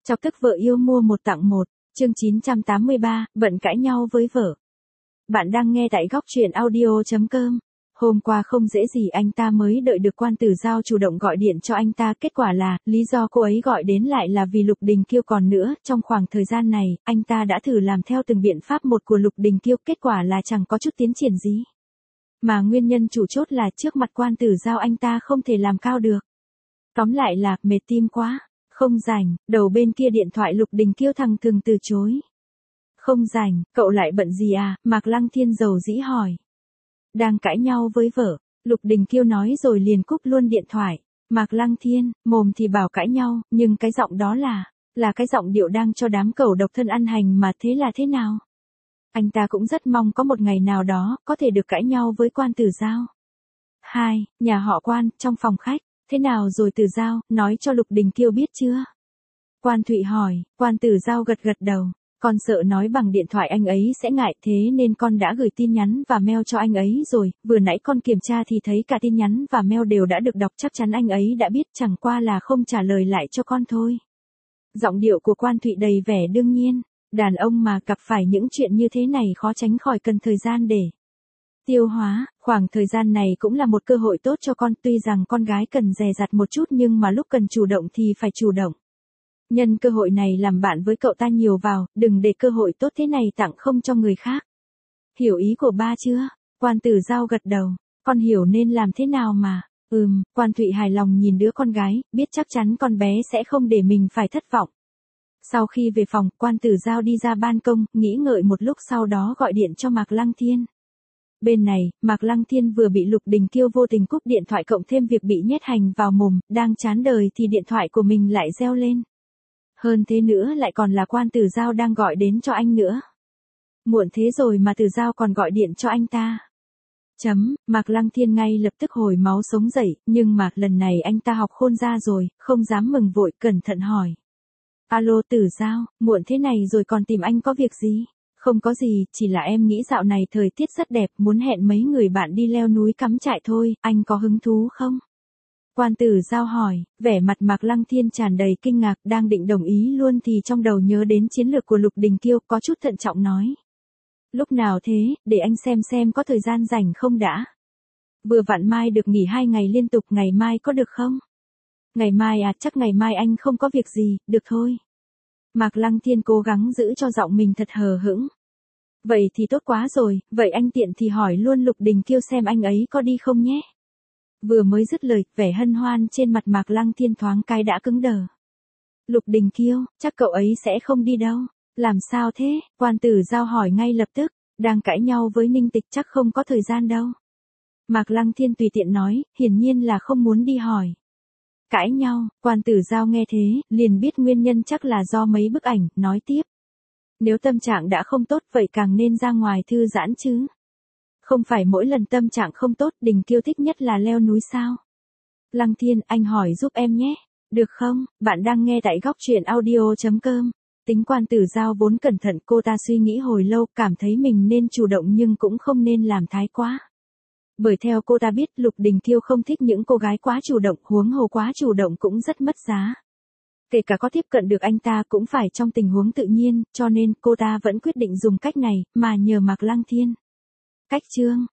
Chọc tức vợ yêu mua một tặng một, chương 983, bận cãi nhau với vợ. Bạn đang nghe tại góc truyện audio.com. Hôm qua không dễ gì anh ta mới đợi được Quan Tử Giao chủ động gọi điện cho anh ta, kết quả là, lý do cô ấy gọi đến lại là vì Lục Đình Kiêu. Còn nữa, trong khoảng thời gian này, anh ta đã thử làm theo từng biện pháp một của Lục Đình Kiêu, kết quả là chẳng có chút tiến triển gì. Mà nguyên nhân chủ chốt là trước mặt Quan Tử Giao anh ta không thể làm cao được. Tóm lại là, mệt tim quá. Không rảnh, đầu bên kia điện thoại Lục Đình Kiêu thằng thường từ chối. Không rảnh, cậu lại bận gì à? Mạc Lăng Thiên dầu dĩ hỏi. Đang cãi nhau với vợ, Lục Đình Kiêu nói rồi liền cúp luôn điện thoại. Mạc Lăng Thiên, mồm thì bảo cãi nhau, nhưng cái giọng đó là cái giọng điệu đang cho đám cẩu độc thân ăn hành mà, thế là thế nào? Anh ta cũng rất mong có một ngày nào đó, có thể được cãi nhau với Quan Tử Giao. 2. Nhà họ Quan, trong phòng khách. Thế nào rồi Tử Giao, nói cho Lục Đình Kiêu biết chưa? Quan Thụy hỏi. Quan Tử Giao gật gật đầu. Con sợ nói bằng điện thoại anh ấy sẽ ngại, thế nên con đã gửi tin nhắn và mail cho anh ấy rồi, vừa nãy con kiểm tra thì thấy cả tin nhắn và mail đều đã được đọc, chắc chắn anh ấy đã biết, chẳng qua là không trả lời lại cho con thôi. Giọng điệu của Quan Thụy đầy vẻ đương nhiên, đàn ông mà gặp phải những chuyện như thế này khó tránh khỏi cần thời gian để tiêu hóa. Khoảng thời gian này cũng là một cơ hội tốt cho con, tuy rằng con gái cần dè dặt một chút nhưng mà lúc cần chủ động thì phải chủ động. Nhân cơ hội này làm bạn với cậu ta nhiều vào, đừng để cơ hội tốt thế này tặng không cho người khác. Hiểu ý của ba chưa? Quan Tử Giao gật đầu. Con hiểu nên làm thế nào mà. Quan Thụy hài lòng nhìn đứa con gái, biết chắc chắn con bé sẽ không để mình phải thất vọng. Sau khi về phòng, Quan Tử Giao đi ra ban công, nghĩ ngợi một lúc sau đó gọi điện cho Mạc Lăng Thiên. Bên này, Mạc Lăng Thiên vừa bị Lục Đình Kiêu vô tình cúp điện thoại, cộng thêm việc bị nhét hành vào mồm, đang chán đời thì điện thoại của mình lại reo lên. Hơn thế nữa lại còn là Quan Tử Giao đang gọi đến cho anh nữa. Muộn thế rồi mà Tử Giao còn gọi điện cho anh ta. Mạc Lăng Thiên ngay lập tức hồi máu sống dậy, nhưng mà lần này anh ta học khôn ra rồi, không dám mừng vội, cẩn thận hỏi. Alo Tử Giao, muộn thế này rồi còn tìm anh có việc gì? Không có gì, chỉ là em nghĩ dạo này thời tiết rất đẹp, muốn hẹn mấy người bạn đi leo núi cắm trại thôi, anh có hứng thú không? Quan Tử Giao hỏi, vẻ mặt Mạc Lăng Thiên tràn đầy kinh ngạc, đang định đồng ý luôn thì trong đầu nhớ đến chiến lược của Lục Đình Kiêu, có chút thận trọng nói. Lúc nào thế, để anh xem có thời gian rảnh không đã. Vừa vặn mai được nghỉ 2 ngày liên tục, ngày mai có được không? Ngày mai à, chắc ngày mai anh không có việc gì, được thôi. Mạc Lăng Thiên cố gắng giữ cho giọng mình thật hờ hững. Vậy thì tốt quá rồi, vậy anh tiện thì hỏi luôn Lục Đình Kiêu xem anh ấy có đi không nhé. Vừa mới dứt lời, vẻ hân hoan trên mặt Mạc Lăng Thiên thoáng cái đã cứng đờ. Lục Đình Kiêu, chắc cậu ấy sẽ không đi đâu. Làm sao thế? Quan Tử Giao hỏi ngay lập tức, đang cãi nhau với Ninh Tịch chắc không có thời gian đâu. Mạc Lăng Thiên tùy tiện nói, hiển nhiên là không muốn đi hỏi. Cãi nhau, Quan Tử Giao nghe thế, liền biết nguyên nhân chắc là do mấy bức ảnh, nói tiếp. Nếu tâm trạng đã không tốt vậy càng nên ra ngoài thư giãn chứ. Không phải mỗi lần tâm trạng không tốt, Đình Kiêu thích nhất là leo núi sao? Lăng Thiên, anh hỏi giúp em nhé. Được không? Bạn đang nghe tại góc truyện audio.com. Tính Quan Tử Giao vốn cẩn thận, cô ta suy nghĩ hồi lâu, cảm thấy mình nên chủ động nhưng cũng không nên làm thái quá. Bởi theo cô ta biết Lục Đình Kiêu không thích những cô gái quá chủ động, huống hồ quá chủ động cũng rất mất giá. Kể cả có tiếp cận được anh ta cũng phải trong tình huống tự nhiên, cho nên cô ta vẫn quyết định dùng cách này, mà nhờ Mạc Lăng Thiên. Cách chương,